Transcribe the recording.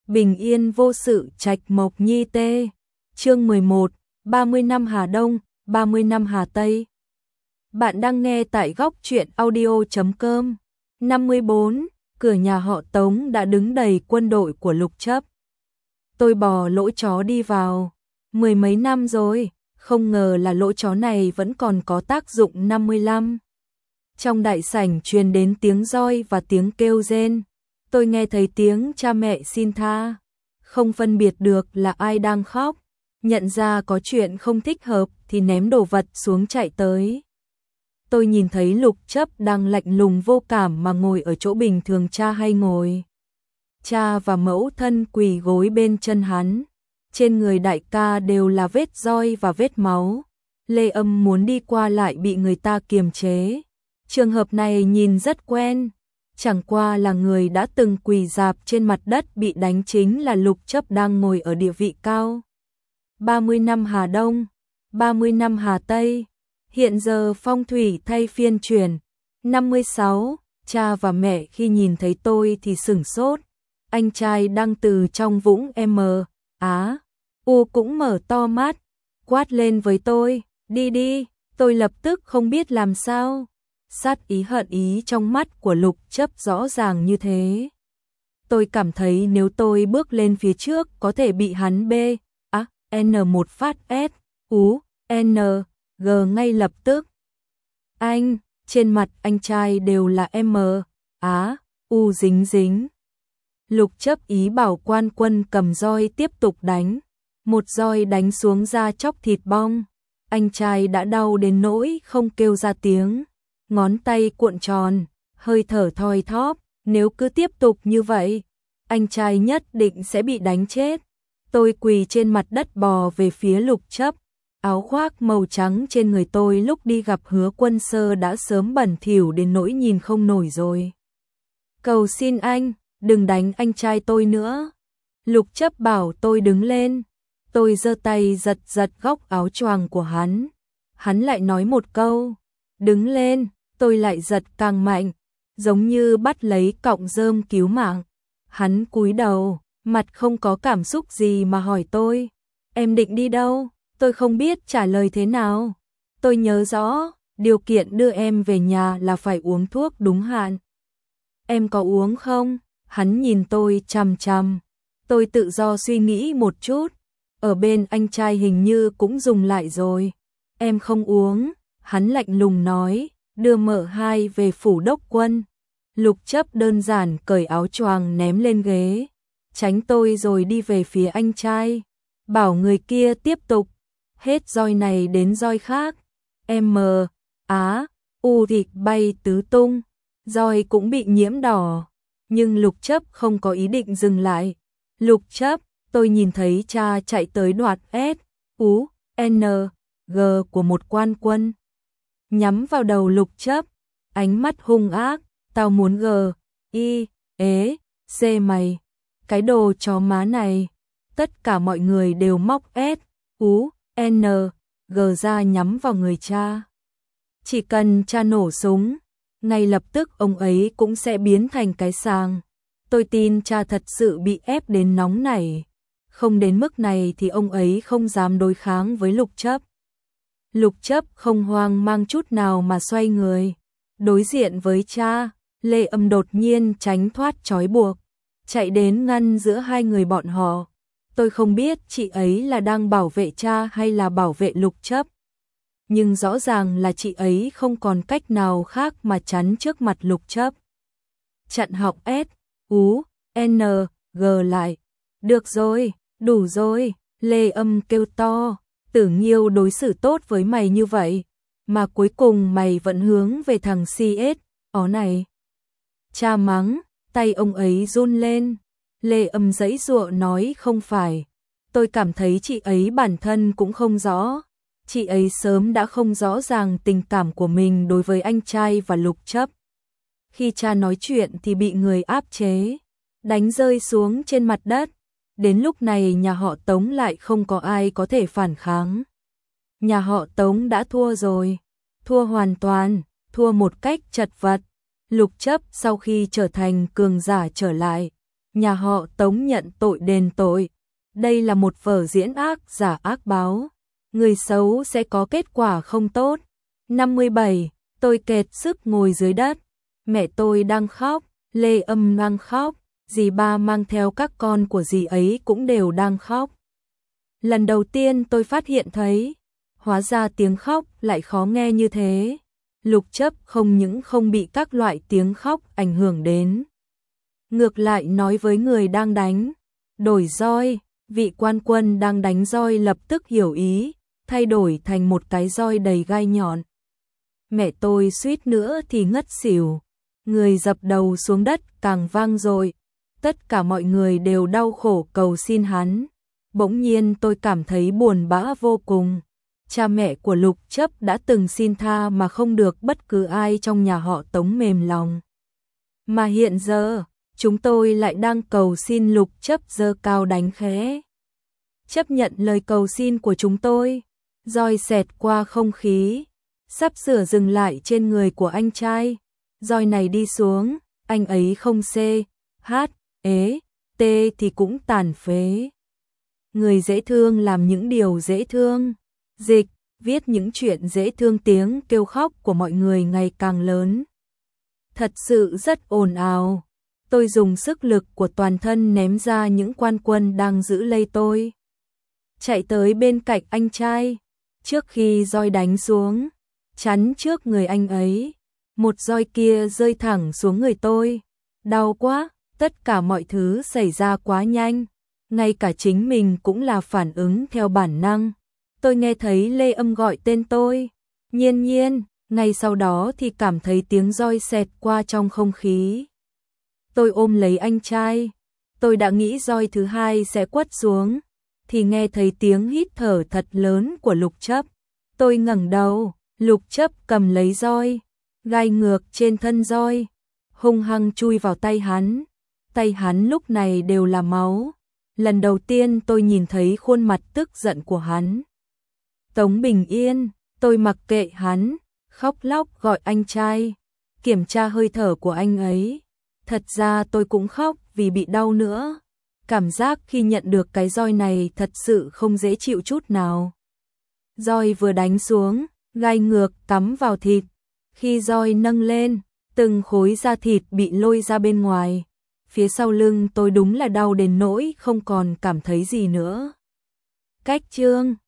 Bình yên vô sự trạch mộc nhi tê. Chương 11, 30 năm Hà Đông, 30 năm Hà Tây. Bạn đang nghe tại góc truyện audio.com. 54, cửa nhà họ Tống đã đứng đầy quân đội của Lục Chấp. Tôi bò lỗ chó đi vào. Mười mấy năm rồi, không ngờ là lỗ chó này vẫn còn có tác dụng 55. Trong đại sảnh truyền đến tiếng roi và tiếng kêu rên. Tôi nghe thấy tiếng cha mẹ xin tha, không phân biệt được là ai đang khóc, nhận ra có chuyện không thích hợp thì ném đồ vật xuống chạy tới. Tôi nhìn thấy Lục Chấp đang lạnh lùng vô cảm mà ngồi ở chỗ bình thường cha hay ngồi. Cha và mẫu thân quỳ gối bên chân hắn, trên người đại ca đều là vết roi và vết máu. Lê Âm muốn đi qua lại bị người ta kiềm chế. Trường hợp này nhìn rất quen. Chẳng qua là người đã từng quỳ rạp trên mặt đất bị đánh chính là Lục Chấp đang ngồi ở địa vị cao. 30 năm Hà Đông, 30 năm Hà Tây, hiện giờ phong thủy thay phiên chuyển. 56, cha và mẹ khi nhìn thấy tôi thì sửng sốt. Anh trai đang từ trong vũng U cũng mở to mắt, quát lên với tôi, đi đi, tôi lập tức không biết làm sao. Sát ý hận ý trong mắt của Lục Chấp rõ ràng như thế. Tôi cảm thấy nếu tôi bước lên phía trước có thể bị hắn một phát G ngay lập tức. Anh, trên mặt anh trai đều là U dính dính. Lục Chấp ý bảo quan quân cầm roi tiếp tục đánh. Một roi đánh xuống da chóc thịt bong. Anh trai đã đau đến nỗi không kêu ra tiếng. Ngón tay cuộn tròn, hơi thở thoi thóp, nếu cứ tiếp tục như vậy, anh trai nhất định sẽ bị đánh chết. Tôi quỳ trên mặt đất bò về phía Lục Chấp, áo khoác màu trắng trên người tôi lúc đi gặp Hứa Quân Sơ đã sớm bẩn thỉu đến nỗi nhìn không nổi rồi. Cầu xin anh, đừng đánh anh trai tôi nữa. Lục Chấp bảo tôi đứng lên, tôi giơ tay giật giật góc áo choàng của hắn. Hắn lại nói một câu, đứng lên. Tôi lại giật càng mạnh, giống như bắt lấy cọng rơm cứu mạng. Hắn cúi đầu, mặt không có cảm xúc gì mà hỏi tôi, em định đi đâu? Tôi không biết trả lời thế nào. Tôi nhớ rõ, điều kiện đưa em về nhà là phải uống thuốc đúng hạn. Em có uống không? Hắn nhìn tôi chằm chằm. Tôi tự do suy nghĩ một chút. Ở bên anh trai hình như cũng dùng lại rồi. Em không uống, hắn lạnh lùng nói. Đưa mợ hai về phủ đốc quân. Lục Chấp đơn giản cởi áo choàng ném lên ghế, tránh tôi rồi đi về phía anh trai, bảo người kia tiếp tục, hết roi này đến roi khác. U thịt bay tứ tung, roi cũng bị nhiễm đỏ, nhưng Lục Chấp không có ý định dừng lại. Lục Chấp, tôi nhìn thấy cha chạy tới đoạt G của một quan quân. Nhắm vào đầu Lục Chấp, ánh mắt hung ác, tao muốn C mày, cái đồ chó má này. Tất cả mọi người đều móc G ra nhắm vào người cha. Chỉ cần cha nổ súng, ngay lập tức ông ấy cũng sẽ biến thành cái sàng. Tôi tin cha thật sự bị ép đến nóng nảy. Không đến mức này thì ông ấy không dám đối kháng với Lục Chấp. Lục Chấp không hoang mang chút nào mà xoay người. Đối diện với cha, Lê Âm đột nhiên tránh thoát trói buộc, chạy đến ngăn giữa hai người bọn họ. Tôi không biết chị ấy là đang bảo vệ cha hay là bảo vệ Lục Chấp. Nhưng rõ ràng là chị ấy không còn cách nào khác mà chắn trước mặt Lục Chấp. Chặn họng G lại. Được rồi, đủ rồi, Lê Âm kêu to. Tử Nghiêu đối xử tốt với mày như vậy, mà cuối cùng mày vẫn hướng về thằng này. Cha mắng, tay ông ấy run lên. Lê Âm giãy giụa nói không phải. Tôi cảm thấy chị ấy bản thân cũng không rõ. Chị ấy sớm đã không rõ ràng tình cảm của mình đối với anh trai và Lục Chấp. Khi cha nói chuyện thì bị người áp chế, đánh rơi xuống trên mặt đất. Đến lúc này nhà họ Tống lại không có ai có thể phản kháng. Nhà họ Tống đã thua rồi, thua hoàn toàn, thua một cách chật vật. Lục Chấp sau khi trở thành cường giả trở lại, nhà họ Tống nhận tội đền tội. Đây là một vở diễn ác giả ác báo. Người xấu sẽ có kết quả không tốt. 57. Tôi kiệt sức ngồi dưới đất. Mẹ tôi đang khóc, Lê Âm đang khóc, dì ba mang theo các con của dì ấy cũng đều đang khóc. Lần đầu tiên tôi phát hiện thấy, hóa ra tiếng khóc lại khó nghe như thế. Lục Chấp không những không bị các loại tiếng khóc ảnh hưởng đến. Ngược lại nói với người đang đánh, đổi roi, vị quan quân đang đánh roi lập tức hiểu ý, thay đổi thành một cái roi đầy gai nhọn. Mẹ tôi suýt nữa thì ngất xỉu, người dập đầu xuống đất càng vang dội. Tất cả mọi người đều đau khổ cầu xin hắn. Bỗng nhiên tôi cảm thấy buồn bã vô cùng. Cha mẹ của Lục Chấp đã từng xin tha mà không được bất cứ ai trong nhà họ Tống mềm lòng. Mà hiện giờ, chúng tôi lại đang cầu xin Lục Chấp giơ cao đánh khẽ. Chấp nhận lời cầu xin của chúng tôi, roi xẹt qua không khí, sắp sửa dừng lại trên người của anh trai. Roi này đi xuống, anh ấy không C, H, E, T thì cũng tàn phế. Người dễ thương làm những điều dễ thương, dịch, viết những chuyện dễ thương, tiếng kêu khóc của mọi người ngày càng lớn. Thật sự rất ồn ào. Tôi dùng sức lực của toàn thân ném ra những quan quân đang giữ lấy tôi. Chạy tới bên cạnh anh trai, trước khi roi đánh xuống, chắn trước người anh ấy. Một roi kia rơi thẳng xuống người tôi. Đau quá, tất cả mọi thứ xảy ra quá nhanh. Ngay cả chính mình cũng là phản ứng theo bản năng. Tôi nghe thấy Lê Âm gọi tên tôi. Nhiên Nhiên, ngay sau đó thì cảm thấy tiếng roi xẹt qua trong không khí. Tôi ôm lấy anh trai. Tôi đã nghĩ roi thứ hai sẽ quất xuống, thì nghe thấy tiếng hít thở thật lớn của Lục Chấp. Tôi ngẩng đầu, Lục Chấp cầm lấy roi, gai ngược trên thân roi, hung hăng chui vào tay hắn. Tay hắn lúc này đều là máu. Lần đầu tiên tôi nhìn thấy khuôn mặt tức giận của hắn. Tống Bình Yên, tôi mặc kệ hắn, khóc lóc gọi anh trai, kiểm tra hơi thở của anh ấy. Thật ra tôi cũng khóc vì bị đau nữa. Cảm giác khi nhận được cái roi này thật sự không dễ chịu chút nào. Roi vừa đánh xuống, gai ngược cắm vào thịt. Khi roi nâng lên, từng khối da thịt bị lôi ra bên ngoài. Phía sau lưng tôi đúng là đau đến nỗi không còn cảm thấy gì nữa. Cách chương